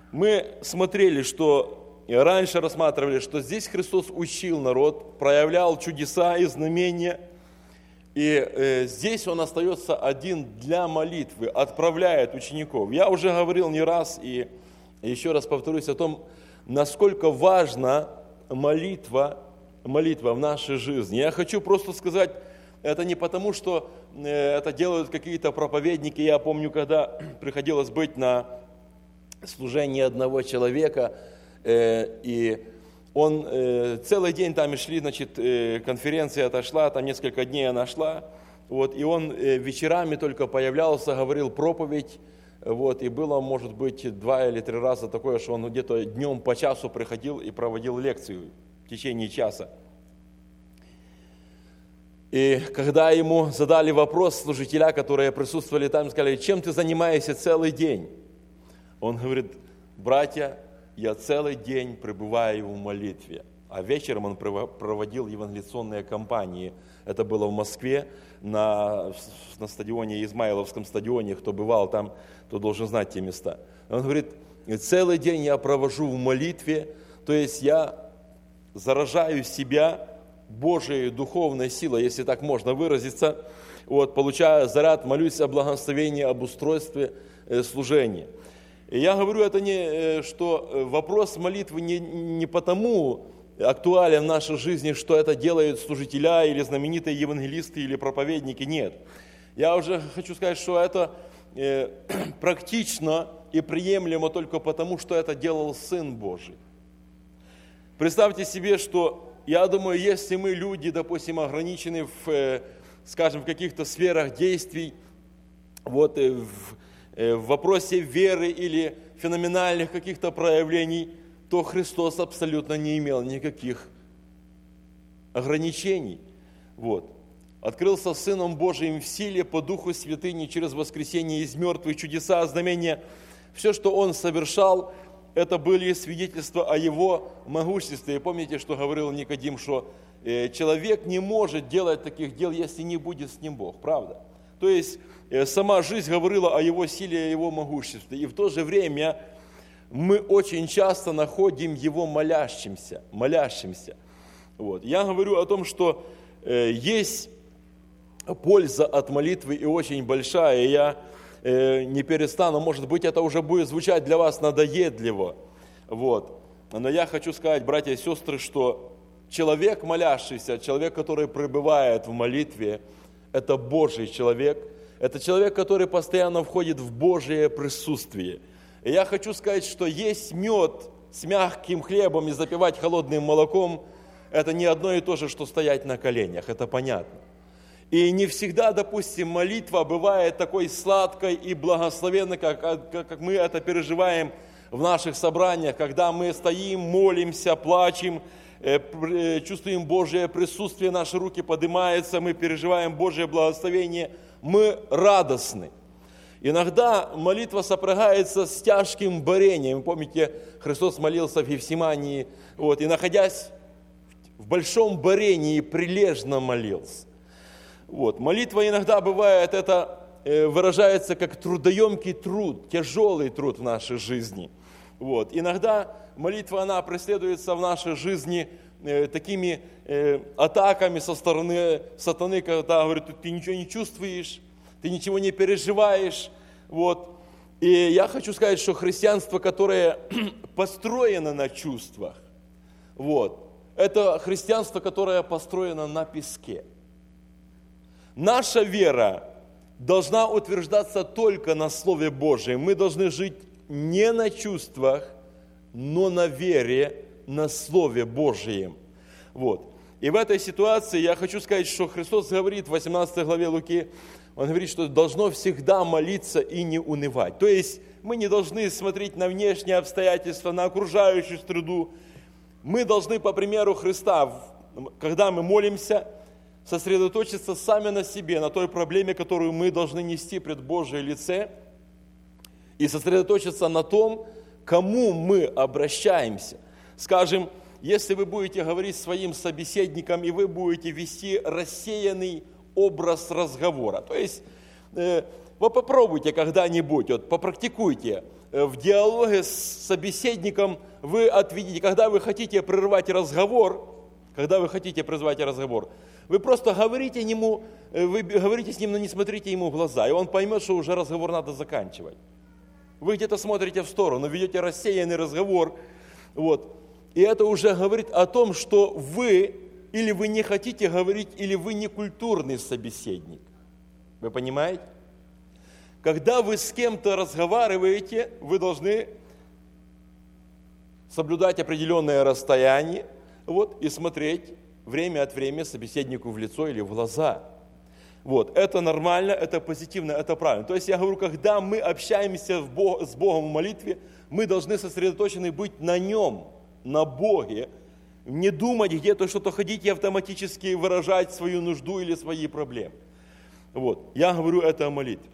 Мы смотрели, что раньше рассматривали, что здесь Христос учил народ, проявлял чудеса и знамения. И здесь Он остается один для молитвы, отправляет учеников. Я уже говорил не раз и еще раз повторюсь о том, насколько важна молитва в нашей жизни. Я хочу просто сказать, это не потому, что это делают какие-то проповедники. Я помню, когда приходилось быть на служении одного человека, и он целый день там и шли, конференция отошла, там несколько дней она шла, и он вечерами только появлялся, говорил проповедь, и было, может быть, 2 или 3 раза такое, что он где-то днем по часу приходил и проводил лекцию в течение часа. И когда ему задали вопрос служителя, которые присутствовали там, сказали: чем ты занимаешься целый день? Он говорит: братья, я целый день пребываю в молитве. А вечером он проводил евангелиционные кампании. Это было в Москве, на стадионе, Измайловском стадионе. Кто бывал там, то должен знать те места. Он говорит: целый день я провожу в молитве, то есть я заражаю себя Божией духовной силой, если так можно выразиться, получаю заряд, молюсь о благословении, об устройстве служения. И я говорю это не, что вопрос молитвы не потому актуален в нашей жизни, что это делают служителя или знаменитые евангелисты или проповедники, нет. Я уже хочу сказать, что это практично и приемлемо только потому, что это делал Сын Божий. Представьте себе, что, я думаю, если мы люди, допустим, ограничены в каких-то сферах действий, в вопросе веры или феноменальных каких-то проявлений, то Христос абсолютно не имел никаких ограничений. Открылся Сыном Божиим в силе, по Духу Святыни, через воскресение из мертвых, чудеса, знамения. Все, что Он совершал, это были свидетельства о Его могуществе. И помните, что говорил Никодим, что человек не может делать таких дел, если не будет с ним Бог, правда? То есть сама жизнь говорила о Его силе, о Его могуществе. И в то же время мы очень часто находим Его молящимся. Я говорю о том, что есть польза от молитвы и очень большая. И я не перестану, может быть, это уже будет звучать для вас надоедливо. Но я хочу сказать, братья и сестры, что человек молящийся, человек, который пребывает в молитве, это Божий человек. Это человек, который постоянно входит в Божие присутствие. И я хочу сказать, что есть мед с мягким хлебом и запивать холодным молоком, это не одно и то же, что стоять на коленях, это понятно. И не всегда, допустим, молитва бывает такой сладкой и благословенной, как мы это переживаем в наших собраниях, когда мы стоим, молимся, плачем, чувствуем Божие присутствие, наши руки поднимаются, мы переживаем Божие благословение, мы радостны. Иногда молитва сопрягается с тяжким борением. Помните, Христос молился в Гефсимании, и находясь в большом борении, прилежно молился. Молитва иногда бывает, это выражается как трудоемкий труд, тяжелый труд в нашей жизни. Иногда молитва, она преследуется в нашей жизни такими атаками со стороны сатаны, когда говорит: ты ничего не чувствуешь, ты ничего не переживаешь. И я хочу сказать, что христианство, которое построено на чувствах, это христианство, которое построено на песке. Наша вера должна утверждаться только на Слове Божьем. Мы должны жить не на чувствах, но на вере, на Слове Божьем. И в этой ситуации я хочу сказать, что Христос говорит в 18 главе Луки, Он говорит, что должно всегда молиться и не унывать. То есть мы не должны смотреть на внешние обстоятельства, на окружающую среду. Мы должны, по примеру Христа, когда мы молимся, сосредоточиться сами на себе, на той проблеме, которую мы должны нести пред Божие лице, и сосредоточиться на том, к кому мы обращаемся. Скажем, если вы будете говорить своим собеседникам, и вы будете вести рассеянный образ разговора, то есть вы попробуйте когда-нибудь, попрактикуйте, в диалоге с собеседником вы отведите, когда вы хотите прервать разговор, вы просто говорите ему, вы говорите с ним, но не смотрите ему в глаза, и он поймет, что уже разговор надо заканчивать. Вы где-то смотрите в сторону, ведете рассеянный разговор, вот. И это уже говорит о том, что вы или вы не хотите говорить, или вы не культурный собеседник. Вы понимаете? Когда вы с кем-то разговариваете, вы должны соблюдать определенное расстояние, вот, и смотреть время от времени собеседнику в лицо или в глаза. Вот, это нормально, это позитивно, это правильно. То есть я говорю, когда мы общаемся с Богом в молитве, мы должны сосредоточены быть на Нем, на Боге, не думать где-то что-то, ходить и автоматически выражать свою нужду или свои проблемы. Вот, я говорю это о молитве.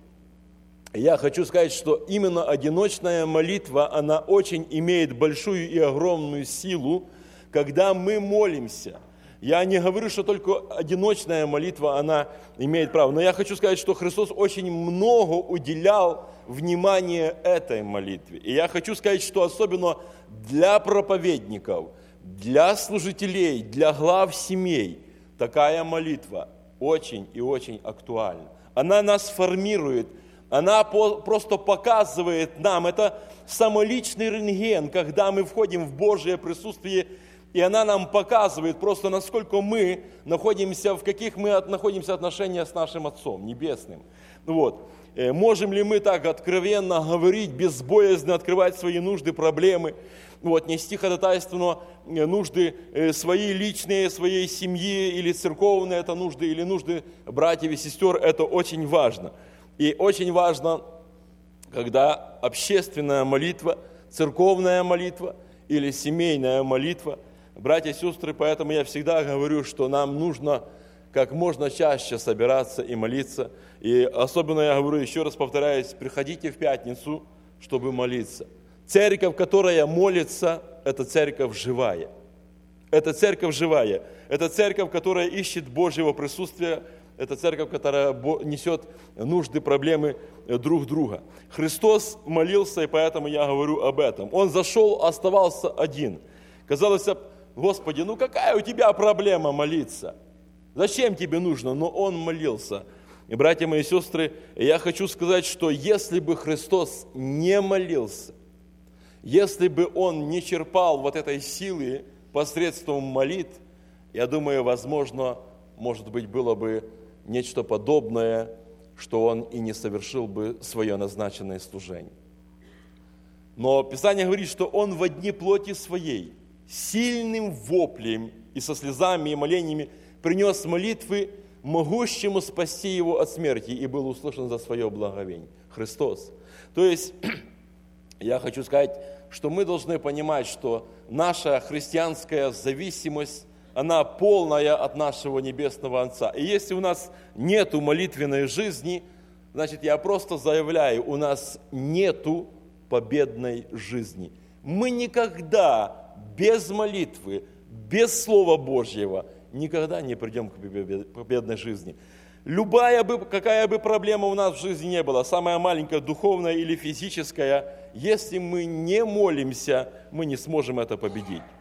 Я хочу сказать, что именно одиночная молитва, она очень имеет большую и огромную силу, когда мы молимся. Я не говорю, что только одиночная молитва, она имеет право. Но я хочу сказать, что Христос очень много уделял внимания этой молитве. И я хочу сказать, что особенно для проповедников, для служителей, для глав семей, такая молитва очень и очень актуальна. Она нас формирует, она просто показывает нам, это самоличный рентген, когда мы входим в Божье присутствие, и она нам показывает просто, насколько мы находимся, в каких мы находимся отношениях с нашим Отцом Небесным. Вот. Можем ли мы так откровенно говорить, безбоязненно открывать свои нужды, проблемы, вот, нести ходатайственно нужды свои личные, своей семьи, или церковные это нужды, или нужды братьев и сестер, это очень важно. И очень важно, когда общественная молитва, церковная молитва или семейная молитва, братья и сестры, поэтому я всегда говорю, что нам нужно как можно чаще собираться и молиться. И особенно я говорю, еще раз повторяюсь, приходите в пятницу, чтобы молиться. Церковь, которая молится, это церковь живая. Это церковь живая. Это церковь, которая ищет Божьего присутствия. Это церковь, которая несет нужды, проблемы друг друга. Христос молился, и поэтому я говорю об этом. Он зашел, оставался один. Казалось, Господи, ну какая у тебя проблема молиться? Зачем тебе нужно? Но он молился. И, братья мои сестры, я хочу сказать, что если бы Христос не молился, если бы он не черпал вот этой силы посредством молитв, я думаю, возможно, может быть, было бы нечто подобное, что он и не совершил бы свое назначенное служение. Но Писание говорит, что он во дни плоти своей сильным воплем и со слезами и молениями принес молитвы могущему спасти его от смерти и был услышан за свое благовение. Христос. То есть, я хочу сказать, что мы должны понимать, что наша христианская зависимость, она полная от нашего Небесного Отца. И если у нас нету молитвенной жизни, значит, я просто заявляю, у нас нету победной жизни. Мы никогда без молитвы, без Слова Божьего никогда не придем к победной жизни. Какая бы проблема у нас в жизни не была, самая маленькая, духовная или физическая, если мы не молимся, мы не сможем это победить.